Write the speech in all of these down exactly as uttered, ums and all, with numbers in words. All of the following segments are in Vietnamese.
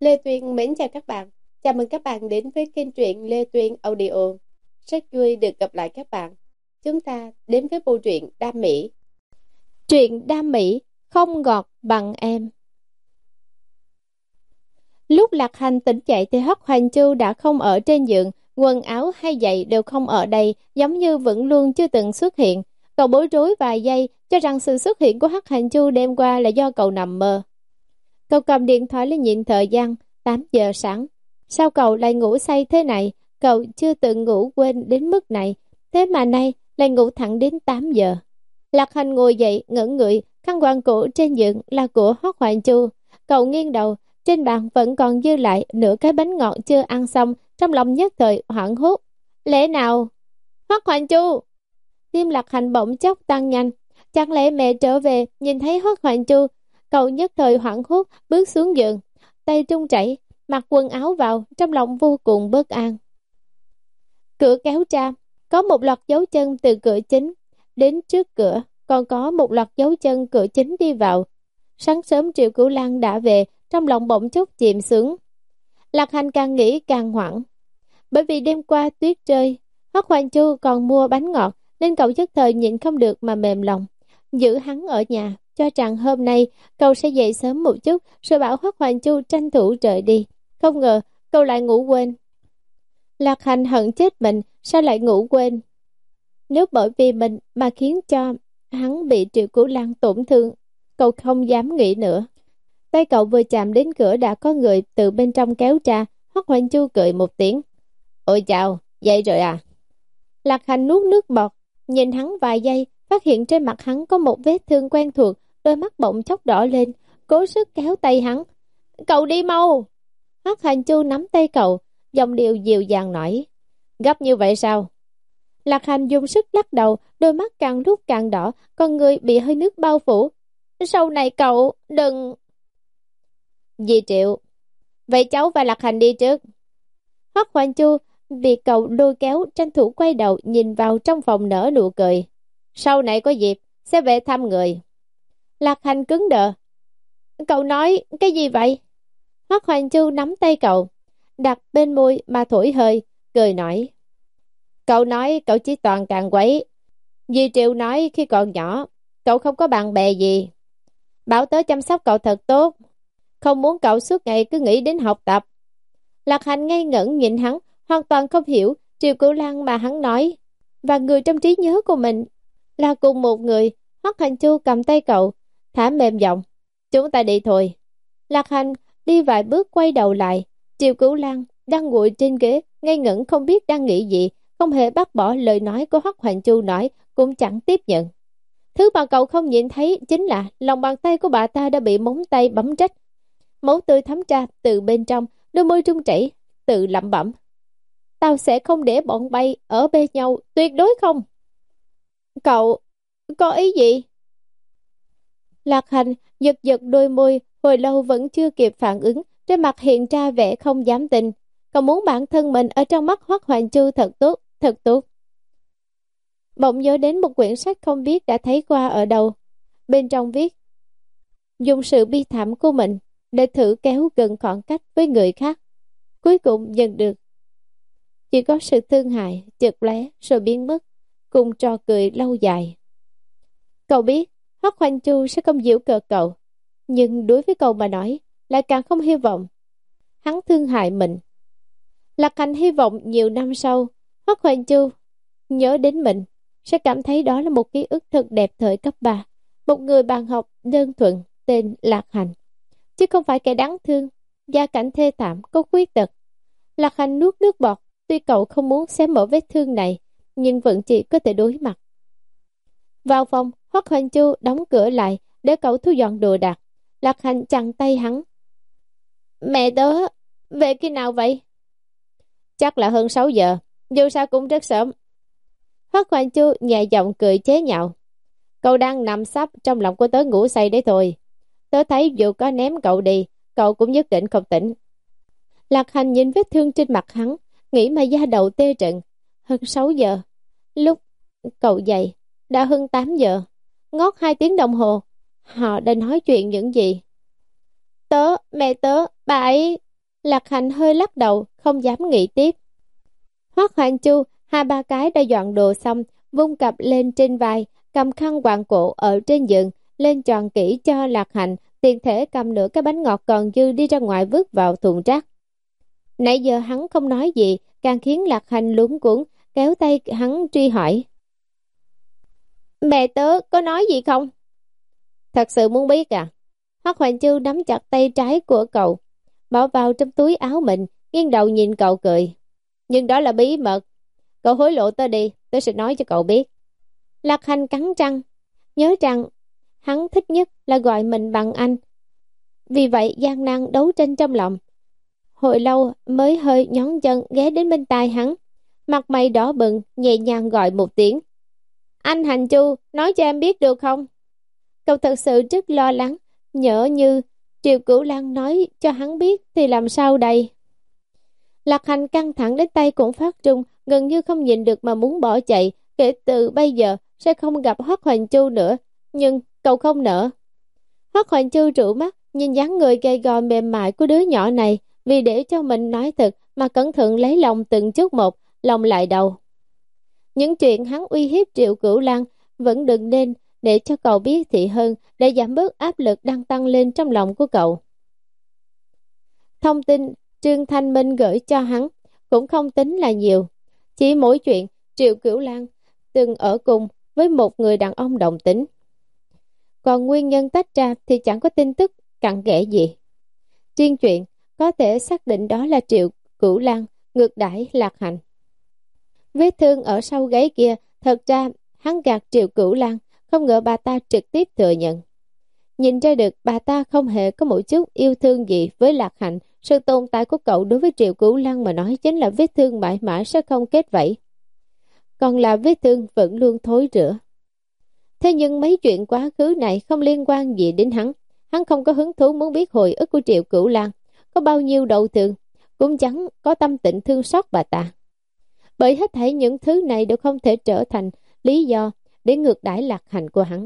Lê Tuyên mến chào các bạn. Chào mừng các bạn đến với kênh truyện Lê Tuyên Audio. Rất vui được gặp lại các bạn. Chúng ta đến với bộ truyện Đam Mỹ. Truyện Đam Mỹ không ngọt bằng em. Lúc Lạc Hành tỉnh dậy thì Hoắc Hoành Chu đã không ở trên giường, quần áo hay giày đều không ở đây, giống như vẫn luôn chưa từng xuất hiện. Cậu bối rối vài giây, cho rằng sự xuất hiện của Hoắc Hoành Chu đêm qua là do cậu nằm mơ. Cậu cầm điện thoại lên nhìn thời gian, tám giờ sáng. Sao cậu lại ngủ say thế này? Cậu chưa từng ngủ quên đến mức này, thế mà nay lại ngủ thẳng đến tám giờ. Lạc Hành ngồi dậy, ngẩng người, khăn quàng cổ trên giường là của Hoắc Hoành Chu. Cậu nghiêng đầu, trên bàn vẫn còn dư lại nửa cái bánh ngọt chưa ăn xong, trong lòng nhất thời hoảng hốt. Lẽ nào? Hoắc Hoành Chu! Tim Lạc Hành bỗng chốc tăng nhanh. Chẳng lẽ mẹ trở về nhìn thấy Hoắc Hoành Chu? Cậu nhất thời hoảng hốt bước xuống giường, tay trung chảy, mặc quần áo vào, trong lòng vô cùng bất an. Cửa kéo ra, có một loạt dấu chân từ cửa chính đến trước cửa, còn có một loạt dấu chân cửa chính đi vào. Sáng sớm Triệu Cửu Lan đã về, trong lòng bỗng chốc chìm xuống. Lạc Hành càng nghĩ càng hoảng, bởi vì đêm qua tuyết rơi, Hoắc Hoành Chu còn mua bánh ngọt, nên cậu nhất thời nhịn không được mà mềm lòng, giữ hắn ở nhà, cho rằng hôm nay cậu sẽ dậy sớm một chút, rồi bảo Hoắc Hoành Chu tranh thủ rời đi. Không ngờ cậu lại ngủ quên. Lạc Hành hận chết mình, sao lại ngủ quên? Nếu bởi vì mình mà khiến cho hắn bị Triệu Cửu Lan tổn thương, cậu không dám nghĩ nữa. Tay cậu vừa chạm đến cửa đã có người từ bên trong kéo ra. Hoắc Hoành Chu cười một tiếng. Ôi chào, dậy rồi à? Lạc Hành nuốt nước bọt, nhìn hắn vài giây, phát hiện trên mặt hắn có một vết thương quen thuộc, đôi mắt bỗng chốc đỏ lên, cố sức kéo tay hắn. Cậu đi mau! Hoắc Hoành Chu nắm tay cậu, giọng điệu dịu dàng nói. Gấp như vậy sao? Lạc Hành dùng sức lắc đầu, đôi mắt càng lúc càng đỏ, con người bị hơi nước bao phủ. Sau này cậu đừng... Dì Triệu, vậy cháu và Lạc Hành đi trước. Hoắc Hoành Chu bị cậu lôi kéo, tranh thủ quay đầu nhìn vào trong phòng nở nụ cười. Sau này có dịp sẽ về thăm người. Lạc Hành cứng đờ. Cậu nói cái gì vậy? Hoắc Hoành Chu nắm tay cậu, đặt bên môi mà thổi hơi, cười nói. Cậu nói cậu chỉ toàn càng quấy. Dì Triệu nói khi còn nhỏ cậu không có bạn bè gì, bảo tớ chăm sóc cậu thật tốt, không muốn cậu suốt ngày cứ nghĩ đến học tập. Lạc Hành ngây ngẩn nhìn hắn, hoàn toàn không hiểu Triệu Cửu Lan mà hắn nói và người trong trí nhớ của mình là cùng một người. Hoắc Hoành Chu cầm tay cậu, thả mềm giọng. Chúng ta đi thôi. Lạc Hành đi vài bước quay đầu lại. Triệu Cửu Lan đang ngồi trên ghế, ngây ngẩn không biết đang nghĩ gì, không hề bác bỏ lời nói của Hoắc Hoành Chu nói, cũng chẳng tiếp nhận. Thứ mà cậu không nhìn thấy chính là lòng bàn tay của bà ta đã bị móng tay bấm rách, máu tươi thấm ra từ bên trong, đôi môi trung chảy, tự lẩm bẩm. Tao sẽ không để bọn bay ở bên nhau, tuyệt đối không. Cậu có ý gì? Lạc Hành giật giật đôi môi, hồi lâu vẫn chưa kịp phản ứng, trên mặt hiện ra vẻ không dám tin. Cậu muốn bản thân mình ở trong mắt Hoắc Hoành Chu thật tốt, thật tốt. Bỗng nhớ đến một quyển sách không biết đã thấy qua ở đâu. Bên trong viết, dùng sự bi thảm của mình để thử kéo gần khoảng cách với người khác. Cuối cùng nhận được chỉ có sự thương hại, chợt lóe rồi biến mất, cùng trò cười lâu dài. Cậu biết Hoắc Hoành Chu sẽ không giễu cợt cậu, nhưng đối với cậu mà nói lại càng không hy vọng hắn thương hại mình. Lạc Hành hy vọng nhiều năm sau Hoắc Hoành Chu nhớ đến mình sẽ cảm thấy đó là một ký ức thật đẹp thời cấp ba, một người bạn học đơn thuần tên Lạc Hành, chứ không phải kẻ đáng thương, gia cảnh thê thảm, có khuyết tật. Lạc Hành nuốt nước bọt, tuy cậu không muốn xem mở vết thương này, nhưng vẫn chỉ có thể đối mặt. Vào phòng, Hoắc Hoành Chu đóng cửa lại để cậu thu dọn đồ đạc. Lạc Hành chặn tay hắn. Mẹ tớ về khi nào vậy? Chắc là hơn sáu giờ, dù sao cũng rất sớm. Hoắc Hoành Chu nhẹ giọng cười chế nhạo. Cậu đang nằm sấp trong lòng của tớ ngủ say đấy thôi. Tớ thấy dù có ném cậu đi, cậu cũng nhất định không tỉnh. Lạc Hành nhìn vết thương trên mặt hắn, nghĩ mà da đầu tê trận. Hơn sáu giờ, lúc cậu dậy đã hơn tám giờ, ngót hai tiếng đồng hồ. Họ đã nói chuyện những gì? Tớ, mẹ tớ, bà ấy... Lạc Hành hơi lắc đầu, không dám nghĩ tiếp. Hoắc Hoành Chu hai ba cái đã dọn đồ xong, vung cặp lên trên vai, cầm khăn quàng cổ ở trên giường, lên tròn kỹ cho Lạc Hành, tiện thể cầm nửa cái bánh ngọt còn dư đi ra ngoài vứt vào thùng rác. Nãy giờ hắn không nói gì, càng khiến Lạc Hành luống cuống, kéo tay hắn truy hỏi. Mẹ tớ có nói gì không? Thật sự muốn biết à? Hoắc Hoành Chu nắm chặt tay trái của cậu, bỏ vào trong túi áo mình, nghiêng đầu nhìn cậu cười. Nhưng đó là bí mật. Cậu hối lộ tớ đi, tớ sẽ nói cho cậu biết. Lạc Hành cắn răng, nhớ rằng hắn thích nhất là gọi mình bằng anh. Vì vậy gian nan đấu tranh trong lòng. Hồi lâu mới hơi nhón chân ghé đến bên tai hắn. Mặt mày đỏ bừng, nhẹ nhàng gọi một tiếng. Anh Hành Chu, nói cho em biết được không? Cậu thật sự rất lo lắng, nhỡ như Triệu Cửu Lan nói cho hắn biết thì làm sao đây? Lạc Hành căng thẳng đến tay cũng phát trung, gần như không nhìn được mà muốn bỏ chạy, kể từ bây giờ sẽ không gặp Hoắc Hoành Chu nữa, nhưng cậu không nỡ. Hoắc Hoành Chu trụ mắt, nhìn dáng người gầy gò mềm mại của đứa nhỏ này, vì để cho mình nói thật mà cẩn thận lấy lòng từng chút một, lòng lại đầu. Những chuyện hắn uy hiếp Triệu Cửu Lan vẫn đừng nên để cho cậu biết thì hơn, để giảm bớt áp lực đang tăng lên trong lòng của cậu. Thông tin Trương Thanh Minh gửi cho hắn cũng không tính là nhiều, chỉ mỗi chuyện Triệu Cửu Lan từng ở cùng với một người đàn ông đồng tính. Còn nguyên nhân tách ra thì chẳng có tin tức cặn kẽ gì. Riêng chuyện có thể xác định đó là Triệu Cửu Lan ngược đãi Lạc Hành. Vết thương ở sau gáy kia, thật ra hắn gạt Triệu Cửu Lan, không ngờ bà ta trực tiếp thừa nhận. Nhìn ra được bà ta không hề có một chút yêu thương gì với Lạc Hành. Sự tồn tại của cậu đối với Triệu Cửu Lan mà nói chính là vết thương mãi mãi sẽ không kết vảy, còn là vết thương vẫn luôn thối rữa. Thế nhưng mấy chuyện quá khứ này không liên quan gì đến hắn. Hắn không có hứng thú muốn biết hồi ức của Triệu Cửu Lan có bao nhiêu đau thương, cũng chẳng có tâm tình thương xót bà ta. Bởi hết thảy những thứ này đều không thể trở thành lý do để ngược đãi Lạc Hành của hắn.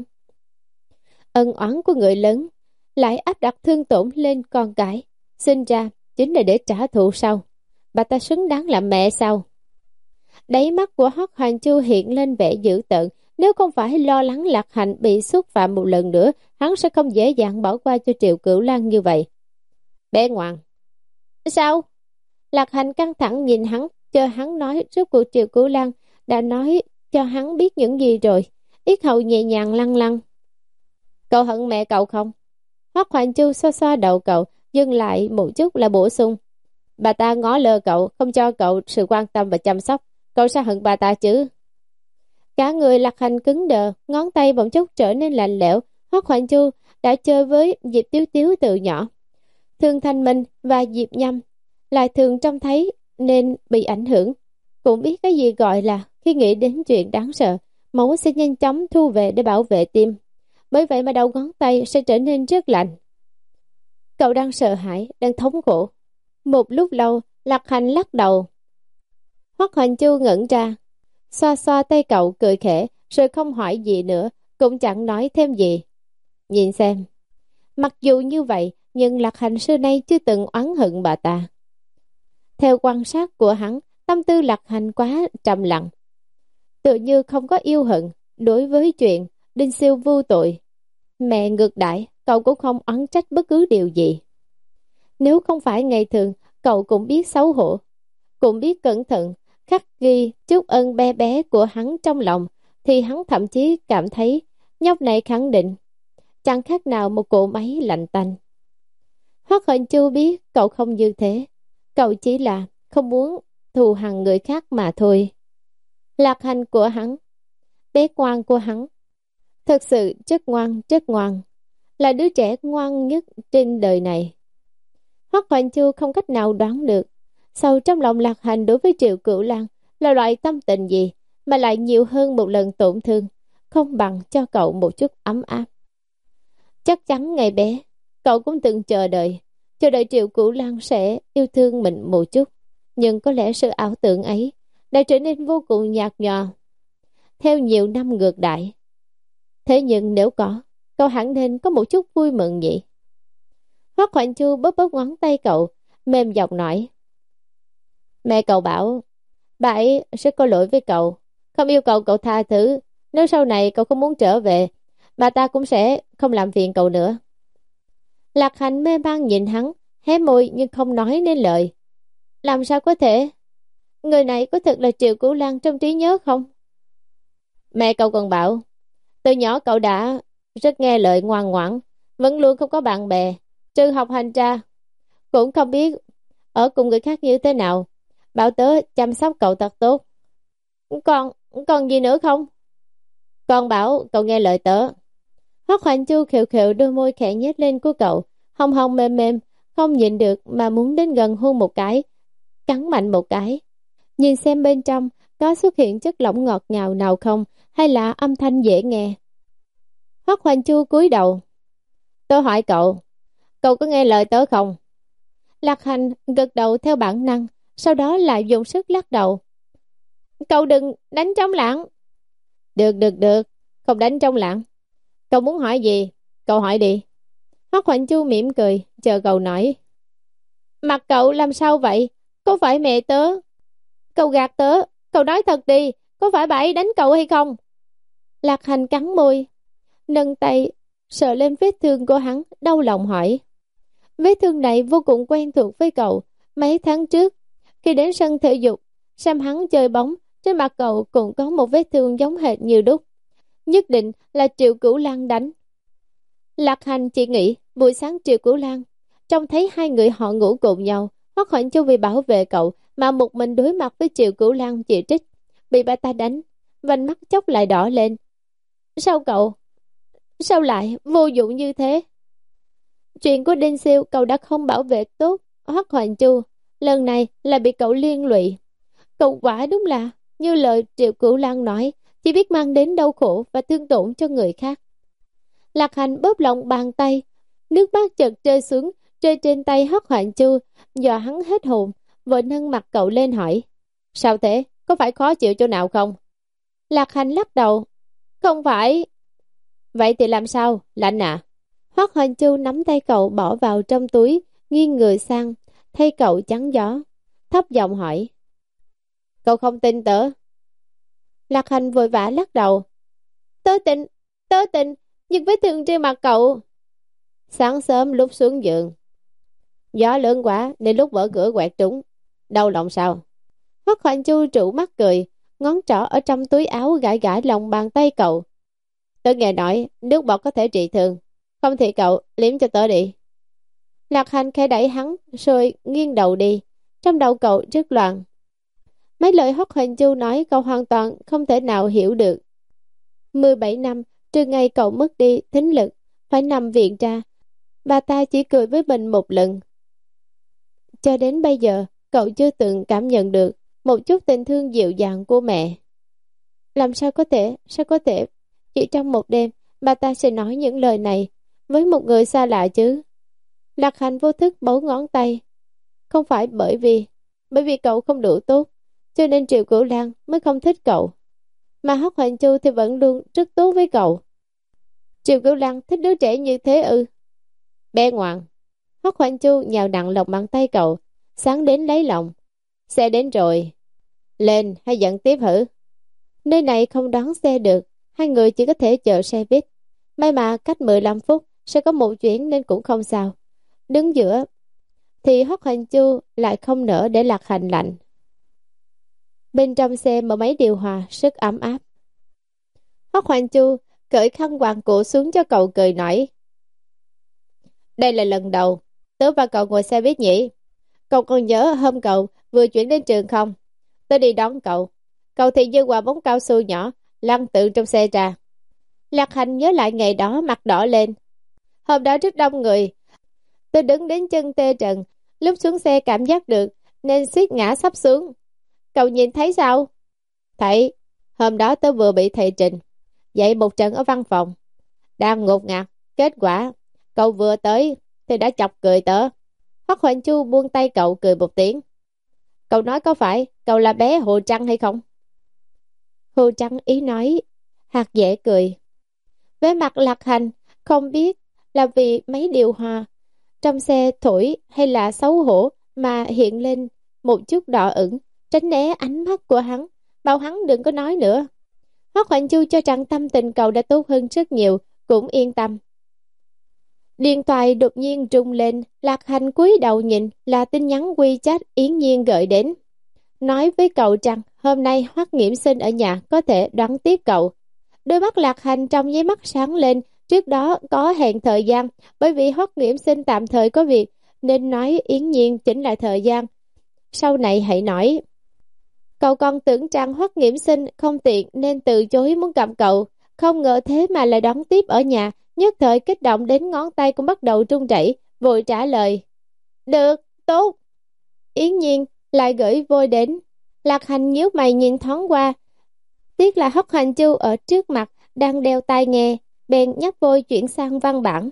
Ân oán của người lớn lại áp đặt thương tổn lên con cái, sinh ra chính là để trả thù sao? Bà ta xứng đáng làm mẹ sao? Đáy mắt của Hoắc Hoành Chu hiện lên vẻ dữ tợn. Nếu không phải lo lắng Lạc Hành bị xúc phạm một lần nữa, hắn sẽ không dễ dàng bỏ qua cho Triệu Cửu Lan như vậy. Bé ngoan. Sao? Lạc Hành căng thẳng nhìn hắn, chờ hắn nói. Rốt cuộc Triệu Cửu Lan đã nói cho hắn biết những gì rồi. Yết hầu nhẹ nhàng lăn lăn. Cậu hận mẹ cậu không? Hoắc Hoành Chu xoa xoa đầu cậu, dừng lại một chút là bổ sung. Bà ta ngó lơ cậu, không cho cậu sự quan tâm và chăm sóc. Cậu sao hận bà ta chứ? Cả người Lạc Hành cứng đờ, ngón tay bỗng chốc trở nên lạnh lẽo. Hoắc Hoành Chu đã chơi với Diệp Tiếu Tiếu từ nhỏ. Thương Thanh Minh và Diệp Nhâm lại thường trông thấy nên bị ảnh hưởng. Cũng biết cái gì gọi là khi nghĩ đến chuyện đáng sợ, máu sẽ nhanh chóng thu về để bảo vệ tim. Bởi vậy mà đầu ngón tay sẽ trở nên rất lạnh. Cậu đang sợ hãi, đang thống khổ. Một lúc lâu, Lạc Hành lắc đầu. Hoắc Hoành Chu ngẩn ra, xoa xoa tay cậu cười khẽ, rồi không hỏi gì nữa, cũng chẳng nói thêm gì. Nhìn xem, mặc dù như vậy, nhưng Lạc Hành xưa nay chưa từng oán hận bà ta. Theo quan sát của hắn, tâm tư Lạc Hành quá trầm lặng, tự như không có yêu hận. Đối với chuyện Đinh Siêu vô tội, mẹ ngược đãi, cậu cũng không oán trách bất cứ điều gì. Nếu không phải ngày thường, cậu cũng biết xấu hổ, cũng biết cẩn thận, khắc ghi chút ân bé bé của hắn trong lòng, thì hắn thậm chí cảm thấy nhóc này khẳng định chẳng khác nào một cỗ máy lạnh tanh. Hoắc Hoành Chu biết cậu không như thế, cậu chỉ là không muốn thù hằn người khác mà thôi. Lạc Hành của hắn, bé ngoan của hắn, thật sự rất ngoan, rất ngoan, là đứa trẻ ngoan nhất trên đời này. Hoắc Hoành Chu không cách nào đoán được sâu trong lòng Lạc Hành đối với Triệu Cửu Lan là loại tâm tình gì, mà lại nhiều hơn một lần tổn thương, không bằng cho cậu một chút ấm áp. Chắc chắn ngày bé cậu cũng từng chờ đợi, chờ đợi Triệu Cửu Lan sẽ yêu thương mình một chút, nhưng có lẽ sự ảo tưởng ấy đã trở nên vô cùng nhạt nhòa theo nhiều năm ngược đại. Thế nhưng nếu có, cậu hẳn nên có một chút vui mừng nhỉ. Hoắc Hoành Chu bóp bóp ngón tay cậu, mềm giọng nói. Mẹ cậu bảo, bà ấy rất có lỗi với cậu, không yêu cầu cậu tha thứ. Nếu sau này cậu không muốn trở về, bà ta cũng sẽ không làm phiền cậu nữa. Lạc Hành mê man nhìn hắn, hé môi nhưng không nói nên lời. Làm sao có thể? Người này có thật là Triệu Cửu Lăng trong trí nhớ không? Mẹ cậu còn bảo, từ nhỏ cậu đã rất nghe lời ngoan ngoãn, vẫn luôn không có bạn bè, trừ học hành ra, cũng không biết ở cùng người khác như thế nào. Bảo tớ chăm sóc cậu thật tốt. Còn, còn gì nữa không? Con bảo cậu nghe lời tớ. Hoắc Hoành Chu khều khều đôi môi khẽ nhếch lên của cậu, hồng hồng mềm mềm, không nhịn được mà muốn đến gần hôn một cái, cắn mạnh một cái. Nhìn xem bên trong có xuất hiện chất lỏng ngọt ngào nào không, hay là âm thanh dễ nghe. Hoắc Hoành Chu cúi đầu. Tôi hỏi cậu, cậu có nghe lời tớ không? Lạc Hành gật đầu theo bản năng, sau đó lại dùng sức lắc đầu. Cậu đừng đánh trống lảng. Được được được, không đánh trống lảng. Cậu muốn hỏi gì? Cậu hỏi đi. Hoắc Hoành Chu mỉm cười, chờ cậu nói. Mặt cậu làm sao vậy? Có phải mẹ tớ? Cậu gạt tớ, cậu nói thật đi, có phải bà ấy đánh cậu hay không? Lạc Hành cắn môi, nâng tay sờ lên vết thương của hắn, đau lòng hỏi. Vết thương này vô cùng quen thuộc với cậu. Mấy tháng trước, khi đến sân thể dục, xem hắn chơi bóng, trên mặt cậu cũng có một vết thương giống hệt như đúc. Nhất định là Triệu Cửu Lang đánh. Lạc Hành chỉ nghĩ buổi sáng Triệu Cửu Lang trông thấy hai người họ ngủ cùng nhau. Hoắc Hoành Chu vì bảo vệ cậu mà một mình đối mặt với Triệu Cửu Lang chỉ trích, bị bà ta đánh, vành mắt chốc lại đỏ lên. Sao cậu? Sao lại vô dụng như thế? Chuyện của Đinh Siêu cậu đã không bảo vệ tốt Hoắc Hoành Chu, lần này là bị cậu liên lụy. Cậu quả đúng là như lời Triệu Cửu Lang nói, chỉ biết mang đến đau khổ và thương tổn cho người khác. Lạc Hành bóp lòng bàn tay, nước mắt chợt rơi xuống, rơi trên tay Hoắc Hoành Chu, dọa hắn hết hồn, vội nâng mặt cậu lên hỏi. Sao thế? Có phải khó chịu chỗ nào không? Lạc Hành lắc đầu. Không phải. Vậy thì làm sao? Lạnh à? Hoắc Hoành Chu nắm tay cậu bỏ vào trong túi, nghiêng người sang, thay cậu chắn gió, thấp giọng hỏi. Cậu không tin tớ? Lạc Hành vội vã lắc đầu. Tớ tin, tớ tin, nhưng vết thương trên mặt cậu. Sáng sớm lúc xuống giường, gió lớn quá nên lúc mở cửa quẹt trúng. Đau lòng sao? Hoắc Hoành Chu trụ mắt cười, ngón trỏ ở trong túi áo gãi gãi lòng bàn tay cậu. Tớ nghe nói nước bọt có thể trị thương, không thì cậu liếm cho tớ đi. Lạc Hành khẽ đẩy hắn rồi nghiêng đầu đi. Trong đầu cậu rất loạn. Mấy lời Hoắc Hoành Chu nói cậu hoàn toàn không thể nào hiểu được. mười bảy năm từ ngày cậu mất đi thính lực, phải nằm viện ra, bà ta chỉ cười với mình một lần. Cho đến bây giờ cậu chưa từng cảm nhận được một chút tình thương dịu dàng của mẹ. Làm sao có thể, sao có thể chỉ trong một đêm bà ta sẽ nói những lời này với một người xa lạ chứ? Lạc Hành vô thức bấu ngón tay. Không phải bởi vì bởi vì cậu không đủ tốt, cho nên Triệu Cửu Lang mới không thích cậu, mà Hoắc Hoành Chu thì vẫn luôn rất tốt với cậu. Triệu Cửu Lang thích đứa trẻ như thế ư? Bé ngoan. Hoắc Hoành Chu nhào nặng lòng bàn tay cậu, sáng đến lấy lòng. Xe đến rồi, lên hay dẫn tiếp hử? Nơi này không đón xe được, hai người chỉ có thể chờ xe buýt. May mà cách mười lăm phút sẽ có một chuyến nên cũng không sao. Đứng giữa thì Hoắc Hoành Chu lại không nỡ để Lạc Hành lạnh. Bên trong xe mở máy điều hòa rất ấm áp. Hoắc Hoành Chu cởi khăn quàng cổ xuống cho cậu, cười nói. Đây là lần đầu tớ và cậu ngồi xe buýt nhỉ? Cậu còn nhớ hôm cậu vừa chuyển đến trường không? Tớ đi đón cậu, cậu thì như quả bóng cao su nhỏ lăn tự trong xe ra. Lạc Hành nhớ lại ngày đó mặt đỏ lên. Hôm đó rất đông người, tôi đứng đến chân tê trần, lúc xuống xe cảm giác được nên suýt ngã sắp xuống. Cậu nhìn thấy sao? Thấy. Hôm đó tớ vừa bị thầy Trình dạy một trận ở văn phòng, đang ngột ngạt, kết quả cậu vừa tới thì đã chọc cười tớ. Hoắc Hoành Chu buông tay cậu, cười một tiếng. Cậu nói có phải cậu là bé Hồ Trăng hay không? Hồ Trăng ý nói hạt dễ cười. Với mặt Lạc Hành không biết là vì mấy điều hòa trong xe thổi hay là xấu hổ mà hiện lên một chút đỏ ửng, tránh né ánh mắt của hắn, bảo hắn đừng có nói nữa. Hoắc Hoành Chu cho rằng tâm tình cậu đã tốt hơn rất nhiều, cũng yên tâm. Điện thoại đột nhiên rung lên, Lạc Hành cúi đầu nhìn là tin nhắn WeChat Yến Nhiên gửi đến. Nói với cậu rằng hôm nay Hoắc Nghiễm Sinh ở nhà có thể đón tiếp cậu. Đôi mắt Lạc Hành trong nháy mắt sáng lên, trước đó có hẹn thời gian, bởi vì Hoắc Nghiễm Sinh tạm thời có việc, nên nói Yến Nhiên chỉnh lại thời gian. Sau này hãy nói. Cậu còn tưởng rằng Hoắc Nghiễm Sinh không tiện nên từ chối muốn gặp cậu, không ngờ thế mà lại đón tiếp ở nhà, nhất thời kích động đến ngón tay cũng bắt đầu run rẩy, vội trả lời. Được, tốt. Yến Nhiên lại gửi vôi đến. Lạc Hành nhíu mày nhìn thoáng qua, tiếc là Hoắc Hoành Chu ở trước mặt đang đeo tai nghe, bèn nhấp vôi chuyển sang văn bản.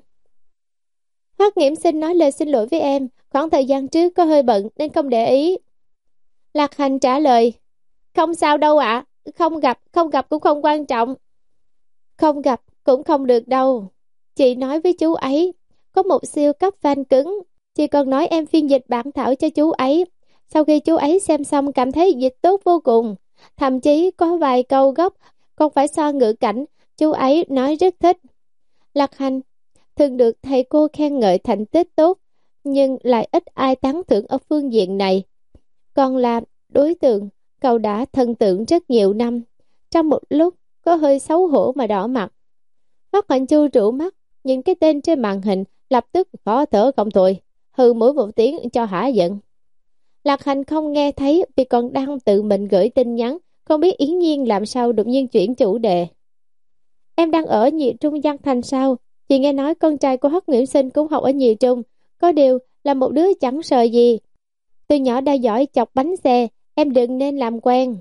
Hoắc Nghiễm Sinh nói lời xin lỗi với em, khoảng thời gian trước có hơi bận nên không để ý. Lạc Hành trả lời, không sao đâu ạ, không gặp, không gặp cũng không quan trọng. Không gặp cũng không được đâu. Chị nói với chú ấy, có một siêu cấp fan cứng, chị còn nói em phiên dịch bản thảo cho chú ấy. Sau khi chú ấy xem xong cảm thấy dịch tốt vô cùng, thậm chí có vài câu gốc còn phải so ngữ cảnh, chú ấy nói rất thích. Lạc Hành thường được thầy cô khen ngợi thành tích tốt, nhưng lại ít ai tán thưởng ở phương diện này. Còn là đối tượng, cậu đã thần tượng rất nhiều năm, trong một lúc có hơi xấu hổ mà đỏ mặt. Hoắc Hoành Chu rũ mắt, nhìn cái tên trên màn hình, lập tức khó thở không thôi, hừ mỗi một tiếng cho hả giận. Lạc Hành không nghe thấy vì còn đang tự mình gửi tin nhắn, không biết Yến Nhiên làm sao đột nhiên chuyển chủ đề. Em đang ở Nhị Trung Văn Thành sao? Chị nghe nói con trai của Hoắc Nghiễm Sinh cũng học ở Nhị Trung, có điều là một đứa chẳng sợ gì. Từ nhỏ đã giỏi chọc bánh xe, em đừng nên làm quen.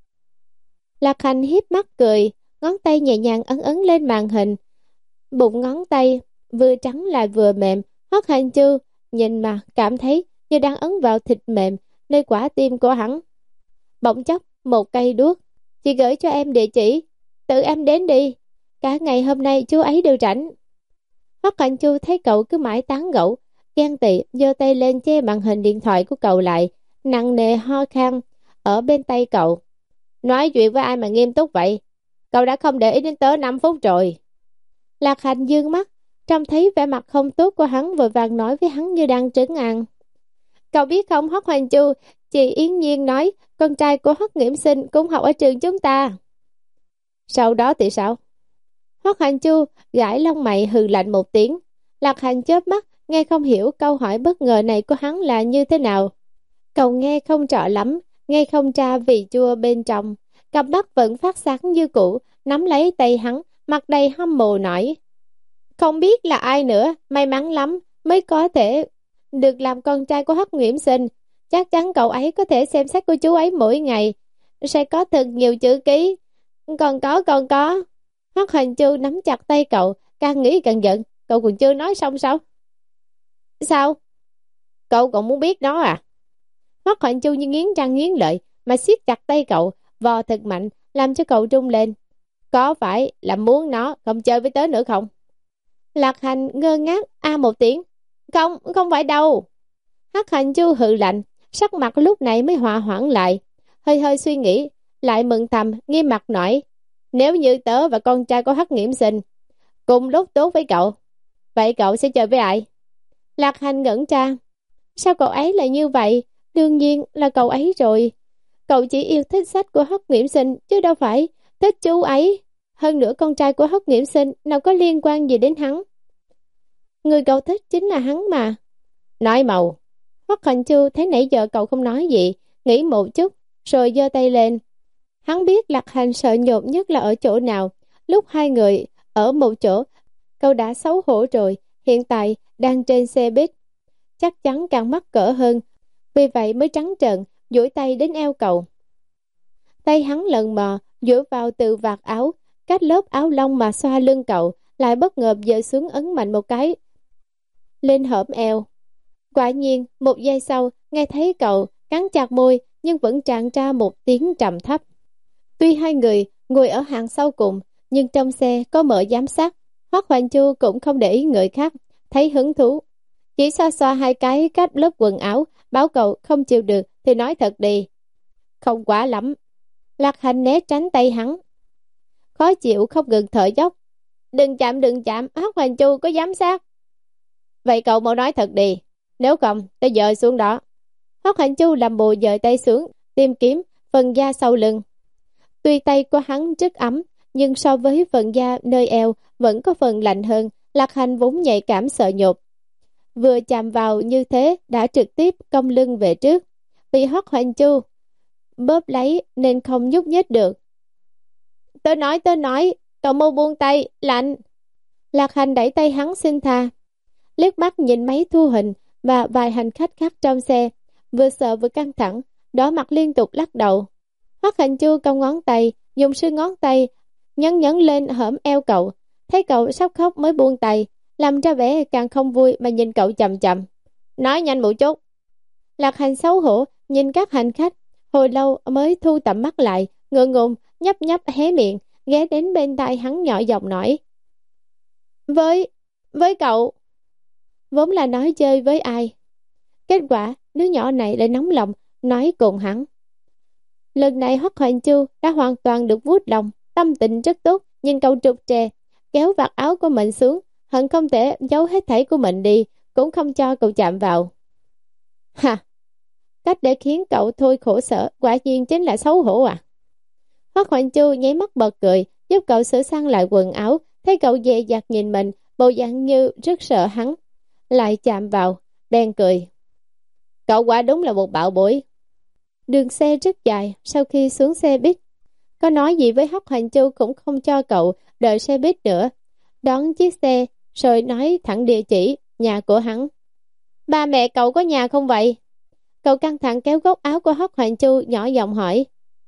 Lạc Hành hiếp mắt cười, ngón tay nhẹ nhàng ấn ấn lên màn hình. Bụng ngón tay vừa trắng lại vừa mềm, Hoắc Hoành Chu nhìn mà cảm thấy như đang ấn vào thịt mềm nơi quả tim của hắn. Bỗng chốc một cây đuốc, chị gửi cho em địa chỉ, tự em đến đi, cả ngày hôm nay chú ấy đều rảnh. Hoắc Hoành Chu thấy cậu cứ mãi tán gẫu, ghen tị giơ tay lên che màn hình điện thoại của cậu lại, nặng nề ho khan ở bên tay cậu. Nói chuyện với ai mà nghiêm túc vậy? Cậu đã không để ý đến tớ năm phút rồi. Lạc Hành dương mắt, trông thấy vẻ mặt không tốt của hắn, vội vàng nói với hắn như đang trấn an. Cậu biết không Hoắc Hoành Chu, chị Yến Nhiên nói con trai của Hoắc Nghiễm Sinh cũng học ở trường chúng ta. Sau đó thì sao? Hoắc Hoành Chu gãi lông mày hừ lạnh một tiếng. Lạc Hành chớp mắt, nghe không hiểu câu hỏi bất ngờ này của hắn là như thế nào. Cậu nghe không rõ lắm, nghe không ra vị chua bên trong. Cặp mắt vẫn phát sáng như cũ, nắm lấy tay hắn, mặt đầy hâm mộ nói. Không biết là ai nữa, may mắn lắm mới có thể được làm con trai của Hoắc Nghiễm Sinh. Chắc chắn cậu ấy có thể xem sách của chú ấy mỗi ngày, sẽ có thật nhiều chữ ký. Còn có, còn có. Hoắc Hoành Chu nắm chặt tay cậu, càng nghĩ càng giận. Cậu còn chưa nói xong sao? Sao? Cậu còn muốn biết nó à? Hoắc Hoành Chu như nghiến răng nghiến lợi mà siết chặt tay cậu, vò thật mạnh, làm cho cậu rung lên. Có phải là muốn nó không chơi với tớ nữa không? Lạc Hành ngơ ngác a một tiếng. Không, không phải đâu. Hoắc Hoành Chu hừ lạnh, sắc mặt lúc này mới hòa hoãn lại, hơi hơi suy nghĩ, lại mừng thầm, nghiêm mặt nói. Nếu như tớ và con trai của Hoắc Nghiễm Sinh cùng lúc tốt với cậu, vậy cậu sẽ chơi với ai? Lạc Hành ngẩn ra. Sao cậu ấy lại như vậy? Đương nhiên là cậu ấy rồi. Cậu chỉ yêu thích sách của Hoắc Nghiễm Sinh chứ đâu phải thích chú ấy. Hơn nữa con trai của Hoắc Nghiễm Sinh nào có liên quan gì đến hắn. Người cậu thích chính là hắn mà. Nói màu. Hoắc Hoành Chu thấy nãy giờ cậu không nói gì, nghĩ một chút rồi giơ tay lên. Hắn biết Lạc Hành sợ nhột nhất là ở chỗ nào. Lúc hai người ở một chỗ, cậu đã xấu hổ rồi, hiện tại đang trên xe buýt, chắc chắn càng mắc cỡ hơn. Vì vậy mới trắng trợn duỗi tay đến eo cậu. Tay hắn lần mò duỗi vào từ vạt áo, cách lớp áo lông mà xoa lưng cậu, lại bất ngờ giơ xuống ấn mạnh một cái lên hõm eo. Quả nhiên một giây sau nghe thấy cậu cắn chặt môi, nhưng vẫn tràn ra một tiếng trầm thấp. Tuy hai người ngồi ở hàng sau cùng, nhưng trong xe có mở giám sát. Hoắc Hoành Chu cũng không để ý người khác, thấy hứng thú, chỉ xoa xoa hai cái cách lớp quần áo Bảo cậu không chịu được thì nói thật đi. Không quá lắm. Lạc Hành né tránh tay hắn, khó chịu không ngừng thở dốc. Đừng chạm, đừng chạm, Hoắc Hoành Chu có giám sát. Vậy cậu mau nói thật đi, nếu không tôi dời xuống đó. Hoắc Hoành Chu làm bộ dời tay xuống, tìm kiếm phần da sau lưng. Tuy tay của hắn rất ấm, nhưng so với phần da nơi eo vẫn có phần lạnh hơn. Lạc Hành vốn nhạy cảm sợ nhột, vừa chạm vào như thế đã trực tiếp cong lưng về trước. Vì Hoắc Hoành Chu bóp lấy nên không nhúc nhích được. Tôi nói, tôi nói, cậu mau buông tay, lạnh. Lạc Hành đẩy tay hắn xin tha, liếc mắt nhìn máy thu hình và vài hành khách khác trong xe, vừa sợ vừa căng thẳng, đỏ mặt liên tục lắc đầu. Hoắc Hành Chu cong ngón tay, dùng xương ngón tay nhấn nhấn lên hõm eo cậu, thấy cậu sắp khóc mới buông tay, làm ra vẻ càng không vui mà nhìn cậu chậm chậm. Nói nhanh một chút. Lạc Hành xấu hổ nhìn các hành khách, hồi lâu mới thu tầm mắt lại, ngượng ngùng nhấp nhấp hé miệng, ghé đến bên tai hắn nhỏ giọng nói: Với, với cậu. Vốn là nói chơi với ai, kết quả đứa nhỏ này lại nóng lòng nói cùng hắn. Lần này Hoắc Hoành Chu đã hoàn toàn được vuốt lòng, tâm tình rất tốt, nhìn cậu trục trè, kéo vạt áo của mình xuống, hận không thể giấu hết thảy của mình đi, cũng không cho cậu chạm vào. Ha! Cách để khiến cậu thôi khổ sở, quả nhiên chính là xấu hổ à. Hoắc Hoành Chu nháy mắt bật cười, giúp cậu sửa sang lại quần áo, thấy cậu dè dặt nhìn mình, bộ dạng như rất sợ hắn lại chạm vào, bèn cười. Cậu quả đúng là một bạo bối. Đường xe rất dài, sau khi xuống xe buýt, có nói gì với Hoắc Hoành Chu cũng không cho cậu đợi xe buýt nữa, đón chiếc xe rồi nói thẳng địa chỉ nhà của hắn. Ba mẹ cậu có nhà không vậy? Cậu căng thẳng kéo góc áo của Hoắc Hoành Chu, nhỏ giọng hỏi.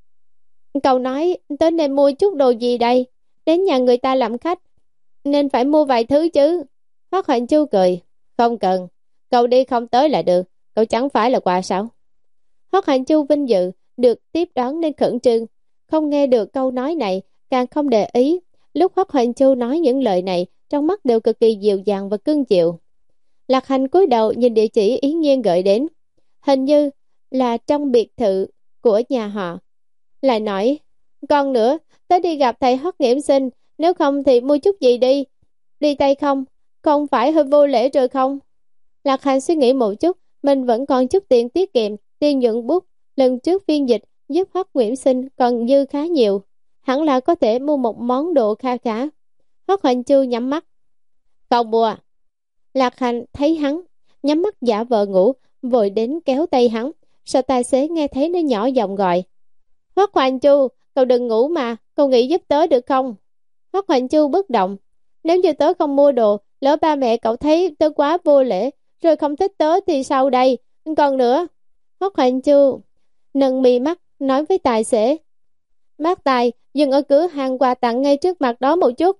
Cậu nói tới nên mua chút đồ gì đây? Đến nhà người ta làm khách nên phải mua vài thứ chứ. Hoắc Hoành Chu cười. Không cần, cậu đi không tới là được, cậu chẳng phải là quà sao? Hoắc Hoành Chu vinh dự được tiếp đón nên khẩn trương, không nghe được câu nói này, càng không để ý. Lúc Hoắc Hoành Chu nói những lời này, trong mắt đều cực kỳ dịu dàng và cưng chịu. Lạc Hành cúi đầu nhìn địa chỉ Ý Nhiên gợi đến, hình như là trong biệt thự của nhà họ. Lại nói, còn nữa, tới đi gặp thầy Hoắc Nghiễm Sinh, nếu không thì mua chút gì đi. Đi tay không, không phải hơi vô lễ rồi không? Lạc Hành suy nghĩ một chút, mình vẫn còn chút tiền tiết kiệm, tiền nhuận bút lần trước phiên dịch giúp Hoắc Nghiễm Sinh còn dư khá nhiều, hẳn là có thể mua một món đồ kha khá. Hoắc Hoành Chu nhắm mắt. Không mua. Lạc Hành thấy hắn nhắm mắt giả vờ ngủ, vội đến kéo tay hắn, sợ tài xế nghe thấy nó nhỏ giọng gọi. Hoắc Hoành Chu, cậu đừng ngủ mà, cậu nghĩ giúp tớ được không? Hoắc Hoành Chu bất động. Nếu như tớ không mua đồ, lỡ ba mẹ cậu thấy tớ quá vô lễ, rồi không thích tớ thì sao đây? Còn nữa, Hoắc Hoành Chu nâng mi mắt nói với tài xế. Bác Tài, dừng ở cửa hàng quà tặng ngay trước mặt đó một chút.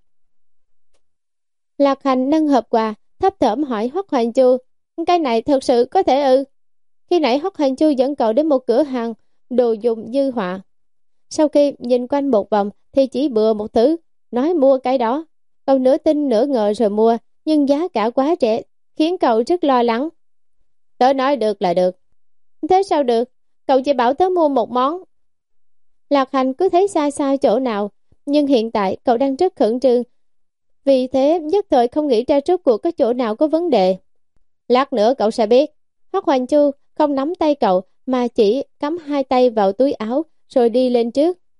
Lạc Hành nâng hộp quà, thấp thỏm hỏi Hoắc Hoành Chu, cái này thật sự có thể ư? Khi nãy Hoắc Hoành Chu dẫn cậu đến một cửa hàng đồ dùng dư họa. Sau khi nhìn quanh một vòng thì chỉ bừa một thứ, nói mua cái đó. Cậu nửa tin nửa ngờ rồi mua, nhưng giá cả quá rẻ, khiến cậu rất lo lắng. Tớ nói được là được. Thế sao được? Cậu chỉ bảo tớ mua một món. Lạc Hành cứ thấy sai sai chỗ nào, nhưng hiện tại cậu đang rất khẩn trương, vì thế nhất thời không nghĩ ra rốt cuộc có chỗ nào có vấn đề. Lát nữa cậu sẽ biết. Hoắc Hoành Chu không nắm tay cậu mà chỉ cắm hai tay vào túi áo rồi đi lên trước.